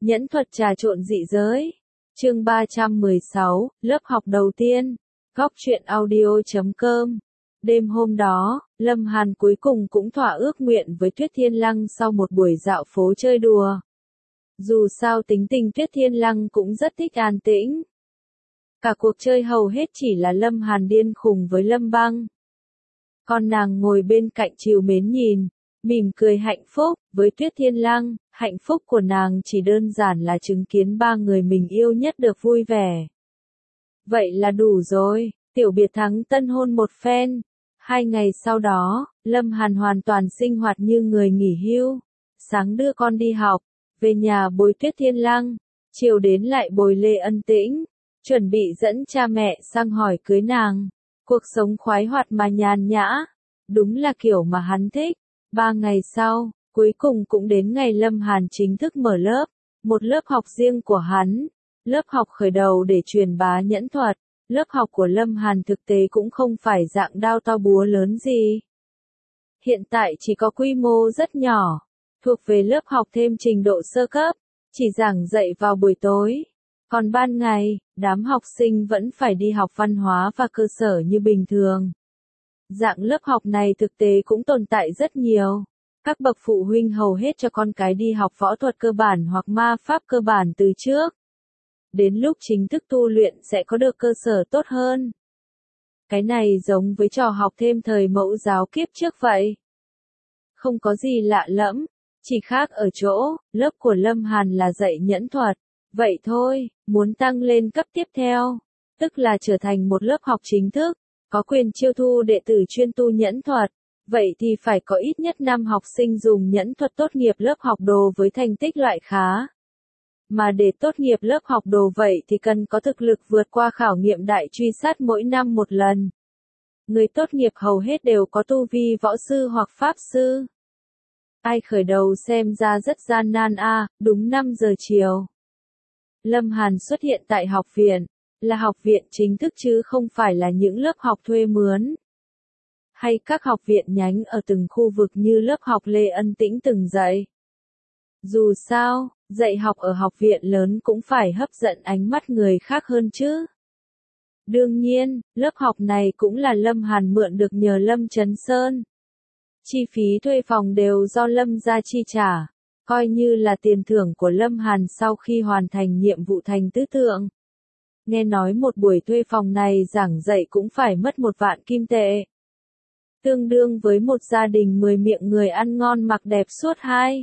Nhẫn thuật trà trộn dị giới. Chương 316, lớp học đầu tiên. Góc truyện audio.com. Đêm hôm đó, Lâm Hàn cuối cùng cũng thỏa ước nguyện với Tuyết Thiên Lăng sau một buổi dạo phố chơi đùa. Dù sao tính tình Tuyết Thiên Lăng cũng rất thích an tĩnh. Cả cuộc chơi hầu hết chỉ là Lâm Hàn điên khùng với Lâm Băng. Còn nàng ngồi bên cạnh trìu mến nhìn, mỉm cười hạnh phúc. Với Tuyết Thiên Lăng, hạnh phúc của nàng chỉ đơn giản là chứng kiến ba người mình yêu nhất được vui vẻ. Vậy là đủ rồi, tiểu biệt thắng tân hôn một phen. 2 ngày sau đó, Lâm Hàn hoàn toàn sinh hoạt như người nghỉ hưu. Sáng đưa con đi học, về nhà bồi Tuyết Thiên Lăng, chiều đến lại bồi Lê Ân Tĩnh, chuẩn bị dẫn cha mẹ sang hỏi cưới nàng. Cuộc sống khoái hoạt mà nhàn nhã, đúng là kiểu mà hắn thích. 3 ngày sau, cuối cùng cũng đến ngày Lâm Hàn chính thức mở lớp, một lớp học riêng của hắn, lớp học khởi đầu để truyền bá nhẫn thuật. Lớp học của Lâm Hàn thực tế cũng không phải dạng đao to búa lớn gì. Hiện tại chỉ có quy mô rất nhỏ, thuộc về lớp học thêm trình độ sơ cấp, chỉ giảng dạy vào buổi tối. Còn ban ngày, đám học sinh vẫn phải đi học văn hóa và cơ sở như bình thường. Dạng lớp học này thực tế cũng tồn tại rất nhiều. Các bậc phụ huynh hầu hết cho con cái đi học võ thuật cơ bản hoặc ma pháp cơ bản từ trước. Đến lúc chính thức tu luyện sẽ có được cơ sở tốt hơn. Cái này giống với trò học thêm thời mẫu giáo kiếp trước vậy. Không có gì lạ lẫm, chỉ khác ở chỗ, lớp của Lâm Hàn là dạy nhẫn thuật. Vậy thôi, muốn tăng lên cấp tiếp theo, tức là trở thành một lớp học chính thức, có quyền chiêu thu đệ tử chuyên tu nhẫn thuật. Vậy thì phải có ít nhất 5 học sinh dùng nhẫn thuật tốt nghiệp lớp học đồ với thành tích loại khá. Mà để tốt nghiệp lớp học đồ vậy thì cần có thực lực vượt qua khảo nghiệm đại truy sát mỗi năm một lần. Người tốt nghiệp hầu hết đều có tu vi võ sư hoặc pháp sư. Ai khởi đầu xem ra rất gian nan đúng 5 giờ chiều. Lâm Hàn xuất hiện tại học viện, là học viện chính thức chứ không phải là những lớp học thuê mướn. Hay các học viện nhánh ở từng khu vực như lớp học Lê Ân Tĩnh từng dạy. Dù sao, dạy học ở học viện lớn cũng phải hấp dẫn ánh mắt người khác hơn chứ. Đương nhiên, lớp học này cũng là Lâm Hàn mượn được nhờ Lâm Chấn Sơn. Chi phí thuê phòng đều do Lâm gia chi trả, coi như là tiền thưởng của Lâm Hàn sau khi hoàn thành nhiệm vụ thành tứ thượng. Nghe nói một buổi thuê phòng này giảng dạy cũng phải mất 1 vạn kim tệ. Tương đương với một gia đình 10 miệng người ăn ngon mặc đẹp suốt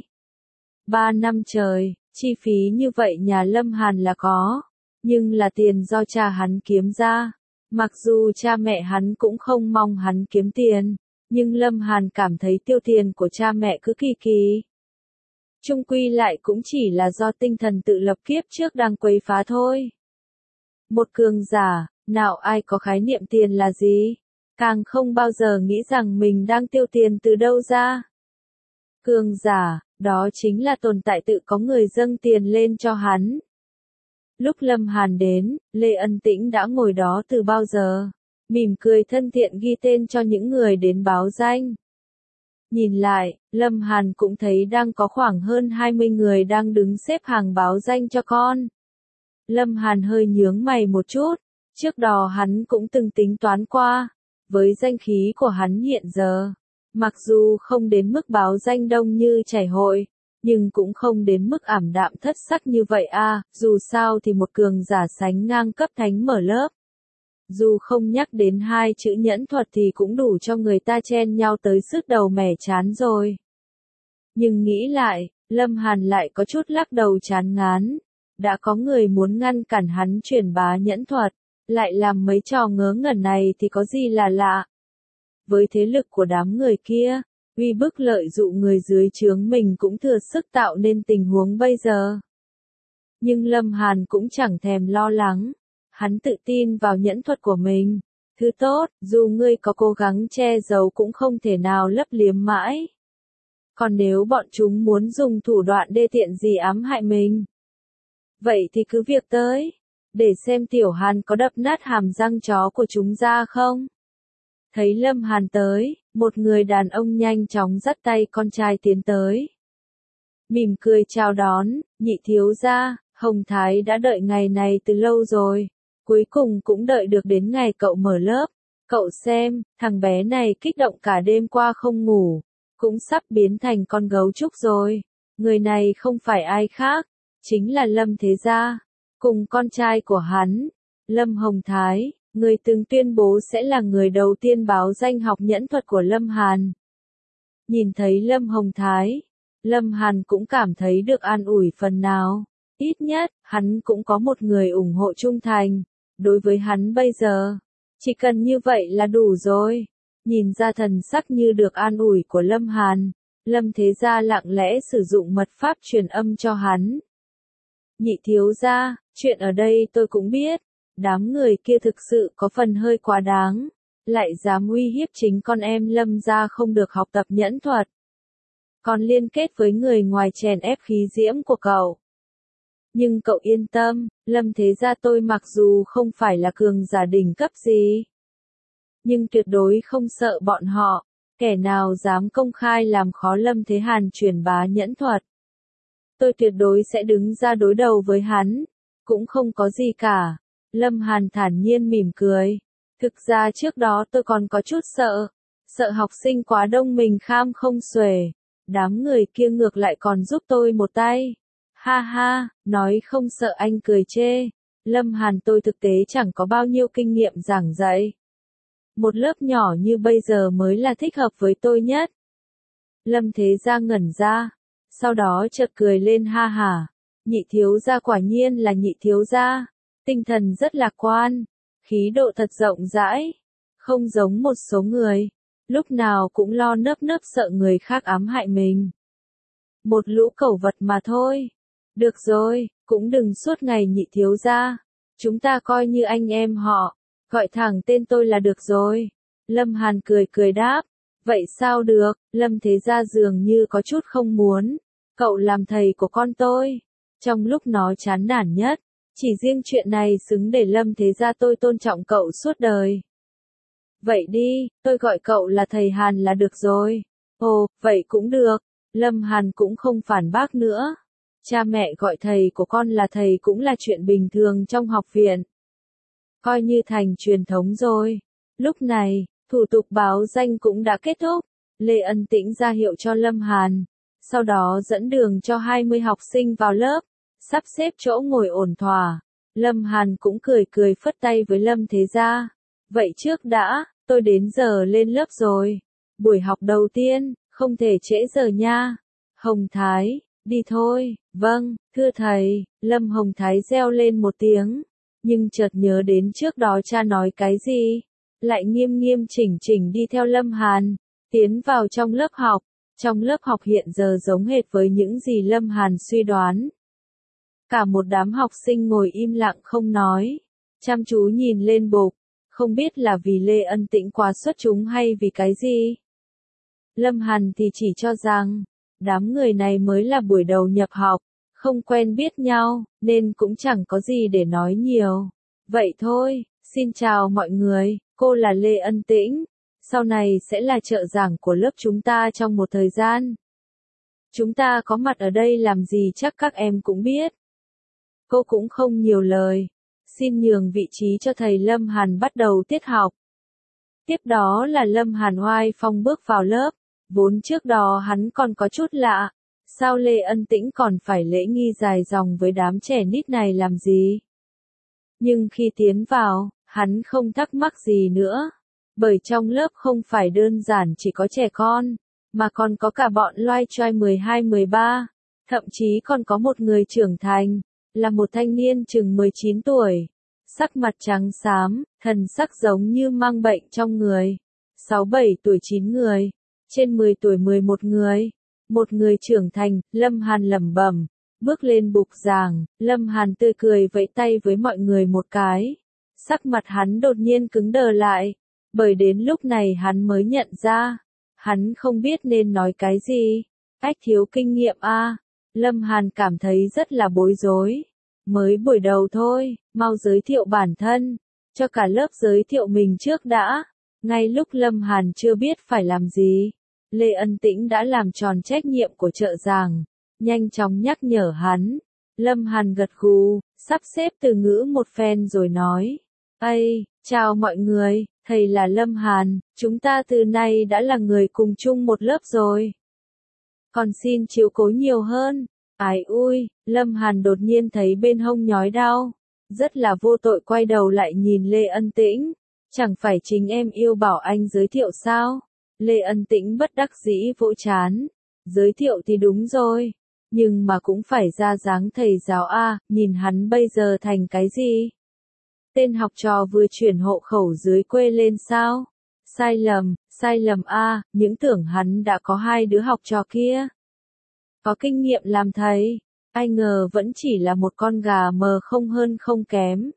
3 năm trời. Chi phí như vậy nhà Lâm Hàn là có, nhưng là tiền do cha hắn kiếm ra. Mặc dù cha mẹ hắn cũng không mong hắn kiếm tiền, nhưng Lâm Hàn cảm thấy tiêu tiền của cha mẹ cứ kỳ kỳ. Chung quy lại cũng chỉ là do tinh thần tự lập kiếp trước đang quấy phá thôi. Một cường giả, nào ai có khái niệm tiền là gì, càng không bao giờ nghĩ rằng mình đang tiêu tiền từ đâu ra. Cường giả, đó chính là tồn tại tự có người dâng tiền lên cho hắn. Lúc Lâm Hàn đến, Lê Ân Tĩnh đã ngồi đó từ bao giờ, mỉm cười thân thiện ghi tên cho những người đến báo danh. Nhìn lại, Lâm Hàn cũng thấy đang có khoảng hơn 20 người đang đứng xếp hàng báo danh cho con. Lâm Hàn hơi nhướng mày một chút, trước đó hắn cũng từng tính toán qua, với danh khí của hắn hiện giờ. Mặc dù không đến mức báo danh đông như chảy hội, nhưng cũng không đến mức ảm đạm thất sắc như vậy dù sao thì một cường giả sánh ngang cấp thánh mở lớp. Dù không nhắc đến 2 chữ nhẫn thuật thì cũng đủ cho người ta chen nhau tới sứt đầu mẻ chán rồi. Nhưng nghĩ lại, Lâm Hàn lại có chút lắc đầu chán ngán. Đã có người muốn ngăn cản hắn truyền bá nhẫn thuật, lại làm mấy trò ngớ ngẩn này thì có gì là lạ. Với thế lực của đám người kia, uy bức lợi dụng người dưới trướng mình cũng thừa sức tạo nên tình huống bây giờ. Nhưng Lâm Hàn cũng chẳng thèm lo lắng, hắn tự tin vào nhẫn thuật của mình. Thứ tốt, dù ngươi có cố gắng che giấu cũng không thể nào lấp liếm mãi. Còn nếu bọn chúng muốn dùng thủ đoạn đê tiện gì ám hại mình, vậy thì cứ việc tới, để xem Tiểu Hàn có đập nát hàm răng chó của chúng ra không. Thấy Lâm Hàn tới, một người đàn ông nhanh chóng dắt tay con trai tiến tới. mỉm cười chào đón, nhị thiếu gia, Hồng Thái đã đợi ngày này từ lâu rồi, cuối cùng cũng đợi được đến ngày cậu mở lớp. Cậu xem, thằng bé này kích động cả đêm qua không ngủ, cũng sắp biến thành con gấu trúc rồi. Người này không phải ai khác, chính là Lâm Thế Gia, cùng con trai của hắn, Lâm Hồng Thái, người từng tuyên bố sẽ là người đầu tiên báo danh học nhẫn thuật của Lâm Hàn. Nhìn thấy Lâm Hồng Thái, Lâm Hàn cũng cảm thấy được an ủi phần nào, ít nhất, hắn cũng có một người ủng hộ trung thành, đối với hắn bây giờ. Chỉ cần như vậy là đủ rồi. Nhìn ra thần sắc như được an ủi của Lâm Hàn, Lâm Thế Gia lặng lẽ sử dụng mật pháp truyền âm cho hắn. Nhị thiếu gia, chuyện ở đây tôi cũng biết, đám người kia thực sự có phần hơi quá đáng, lại dám uy hiếp chính con em Lâm gia không được học tập nhẫn thuật. Còn liên kết với người ngoài chèn ép khí diễm của cậu. Nhưng cậu yên tâm, Lâm Thế Gia tôi mặc dù không phải là cường giả đỉnh cấp gì, nhưng tuyệt đối không sợ bọn họ, kẻ nào dám công khai làm khó Lâm Thế Hàn truyền bá nhẫn thuật. Tôi tuyệt đối sẽ đứng ra đối đầu với hắn, cũng không có gì cả. Lâm Hàn thản nhiên mỉm cười. Thực ra trước đó tôi còn có chút sợ học sinh quá đông mình kham không xuể. Đám người kia ngược lại còn giúp tôi một tay. Ha ha, nói không sợ anh cười chê. Lâm Hàn tôi thực tế chẳng có bao nhiêu kinh nghiệm giảng dạy. Một lớp nhỏ như bây giờ mới là thích hợp với tôi nhất. Lâm Thế Gia ngẩn ra, sau đó chợt cười lên ha hả. Nhị thiếu gia quả nhiên là nhị thiếu gia, tinh thần rất lạc quan, khí độ thật rộng rãi, không giống một số người, lúc nào cũng lo nơp nớp sợ người khác ám hại mình. Một lũ cẩu vật mà thôi. Được rồi, cũng đừng suốt ngày nhị thiếu gia, chúng ta coi như anh em họ, gọi thẳng tên tôi là được rồi. Lâm Hàn cười đáp, vậy sao được, Lâm Thế Gia dường như có chút không muốn, cậu làm thầy của con tôi. Trong lúc nó chán nản nhất, chỉ riêng chuyện này xứng để Lâm Thế Gia tôi tôn trọng cậu suốt đời. Vậy đi, tôi gọi cậu là thầy Hàn là được rồi. Ồ, vậy cũng được. Lâm Hàn cũng không phản bác nữa. Cha mẹ gọi thầy của con là thầy cũng là chuyện bình thường trong học viện. Coi như thành truyền thống rồi. Lúc này, thủ tục báo danh cũng đã kết thúc. Lê Ân Tĩnh ra hiệu cho Lâm Hàn. Sau đó dẫn đường cho 20 học sinh vào lớp. Sắp xếp chỗ ngồi ổn thỏa. Lâm Hàn cũng cười phất tay với Lâm Thế Gia. Vậy trước đã, tôi đến giờ lên lớp rồi. Buổi học đầu tiên, không thể trễ giờ nha. Hồng Thái, đi thôi. Vâng, thưa thầy. Lâm Hồng Thái reo lên một tiếng. Nhưng chợt nhớ đến trước đó cha nói cái gì. Lại nghiêm chỉnh đi theo Lâm Hàn. Tiến vào trong lớp học. Trong lớp học hiện giờ giống hệt với những gì Lâm Hàn suy đoán. Cả một đám học sinh ngồi im lặng không nói. Chăm chú nhìn lên bục. Không biết là vì Lê Ân Tĩnh quá xuất chúng hay vì cái gì. Lâm Hàn thì chỉ cho rằng, đám người này mới là buổi đầu nhập học, không quen biết nhau, nên cũng chẳng có gì để nói nhiều. Vậy thôi, xin chào mọi người, cô là Lê Ân Tĩnh, sau này sẽ là trợ giảng của lớp chúng ta trong một thời gian. Chúng ta có mặt ở đây làm gì chắc các em cũng biết. Cô cũng không nhiều lời, xin nhường vị trí cho thầy Lâm Hàn bắt đầu tiết học. Tiếp đó là Lâm Hàn oai phong bước vào lớp, vốn trước đó hắn còn có chút lạ, sao Lê Ân Tĩnh còn phải lễ nghi dài dòng với đám trẻ nít này làm gì? Nhưng khi tiến vào, hắn không thắc mắc gì nữa, bởi trong lớp không phải đơn giản chỉ có trẻ con, mà còn có cả bọn loai choai 12-13, thậm chí còn có một người trưởng thành, là một thanh niên chừng 19 tuổi, sắc mặt trắng xám, thần sắc giống như mang bệnh trong người, 6-7 tuổi 9 người, trên 10 tuổi 11 người, một người trưởng thành. Lâm Hàn lẩm bẩm, bước lên bục giảng, Lâm Hàn tươi cười vẫy tay với mọi người một cái, sắc mặt hắn đột nhiên cứng đờ lại, bởi đến lúc này hắn mới nhận ra, hắn không biết nên nói cái gì, ách thiếu kinh nghiệm a. Lâm Hàn cảm thấy rất là bối rối. Mới buổi đầu thôi, mau giới thiệu bản thân, cho cả lớp giới thiệu mình trước đã. Ngay lúc Lâm Hàn chưa biết phải làm gì, Lê Ân Tĩnh đã làm tròn trách nhiệm của trợ giảng, nhanh chóng nhắc nhở hắn. Lâm Hàn gật gù, sắp xếp từ ngữ một phen rồi nói. Ây, chào mọi người, thầy là Lâm Hàn, chúng ta từ nay đã là người cùng chung một lớp rồi. Còn xin chiếu cố nhiều hơn. Ái ui, Lâm Hàn đột nhiên thấy bên hông nhói đau. Rất là vô tội quay đầu lại nhìn Lê Ân Tĩnh. Chẳng phải chính em yêu bảo anh giới thiệu sao? Lê Ân Tĩnh bất đắc dĩ vỗ chán. Giới thiệu thì đúng rồi. Nhưng mà cũng phải ra dáng thầy giáo A, nhìn hắn bây giờ thành cái gì? Tên học trò vừa chuyển hộ khẩu dưới quê lên sao? Sai lầm A, những tưởng hắn đã có 2 đứa học trò kia. Có kinh nghiệm làm thầy, ai ngờ vẫn chỉ là một con gà mờ không hơn không kém.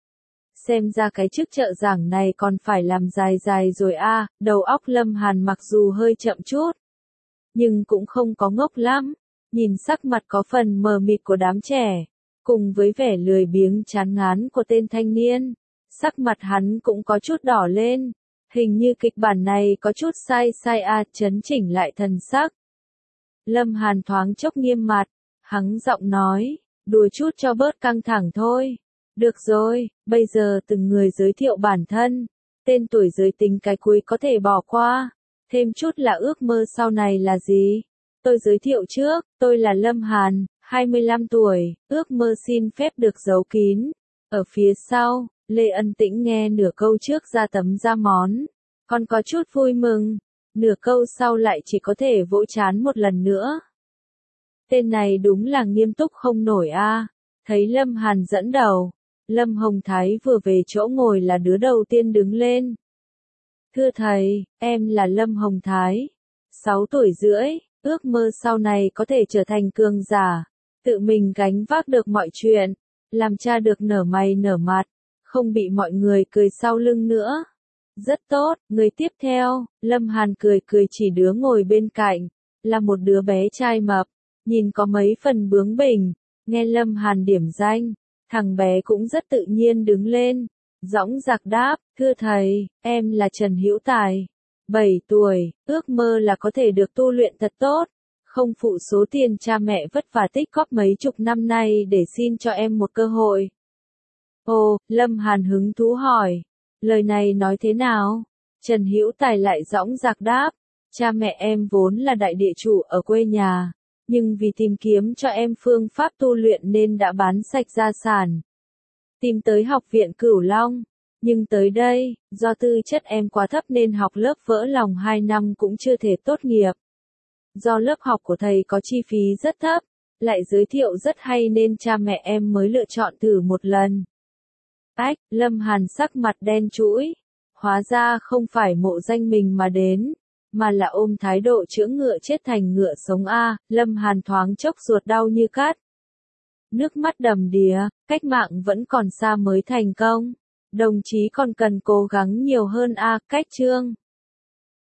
Xem ra cái chức trợ giảng này còn phải làm dài dài rồi A, đầu óc Lâm Hàn mặc dù hơi chậm chút. Nhưng cũng không có ngốc lắm, nhìn sắc mặt có phần mờ mịt của đám trẻ. Cùng với vẻ lười biếng chán ngán của tên thanh niên, sắc mặt hắn cũng có chút đỏ lên. Hình như kịch bản này có chút sai A, chấn chỉnh lại thần sắc. Lâm Hàn thoáng chốc nghiêm mặt, hắng giọng nói, đùa chút cho bớt căng thẳng thôi. Được rồi, bây giờ từng người giới thiệu bản thân, tên tuổi giới tính cái cuối có thể bỏ qua, thêm chút là ước mơ sau này là gì. Tôi giới thiệu trước, tôi là Lâm Hàn, 25 tuổi, ước mơ xin phép được giấu kín. Ở phía sau, Lê Ân Tĩnh nghe nửa câu trước ra tấm ra món, còn có chút vui mừng, nửa câu sau lại chỉ có thể vỗ chán một lần nữa. Tên này đúng là nghiêm túc không nổi a. Thấy Lâm Hàn dẫn đầu, Lâm Hồng Thái vừa về chỗ ngồi là đứa đầu tiên đứng lên. Thưa thầy, em là Lâm Hồng Thái, 6 tuổi rưỡi, ước mơ sau này có thể trở thành cường giả, tự mình gánh vác được mọi chuyện, làm cha được nở mày nở mặt, không bị mọi người cười sau lưng nữa. Rất tốt, người tiếp theo, Lâm Hàn cười chỉ đứa ngồi bên cạnh, là một đứa bé trai mập, nhìn có mấy phần bướng bỉnh, nghe Lâm Hàn điểm danh, thằng bé cũng rất tự nhiên đứng lên, dõng dạc đáp, thưa thầy, em là Trần Hữu Tài, 7 tuổi, ước mơ là có thể được tu luyện thật tốt, không phụ số tiền cha mẹ vất vả tích góp mấy chục năm nay để xin cho em một cơ hội. Ồ, Lâm Hàn hứng thú hỏi, lời này nói thế nào? Trần Hữu Tài lại dõng dạc đáp, cha mẹ em vốn là đại địa chủ ở quê nhà, nhưng vì tìm kiếm cho em phương pháp tu luyện nên đã bán sạch gia sản. Tìm tới học viện Cửu Long, nhưng tới đây, do tư chất em quá thấp nên học lớp vỡ lòng 2 năm cũng chưa thể tốt nghiệp. Do lớp học của thầy có chi phí rất thấp, lại giới thiệu rất hay nên cha mẹ em mới lựa chọn thử một lần. Ách, Lâm Hàn sắc mặt đen trũi, hóa ra không phải mộ danh mình mà đến, mà là ôm thái độ chữa ngựa chết thành ngựa sống a. Lâm Hàn thoáng chốc ruột đau như cắt. Nước mắt đầm đìa, cách mạng vẫn còn xa mới thành công. Đồng chí còn cần cố gắng nhiều hơn a. Cách chương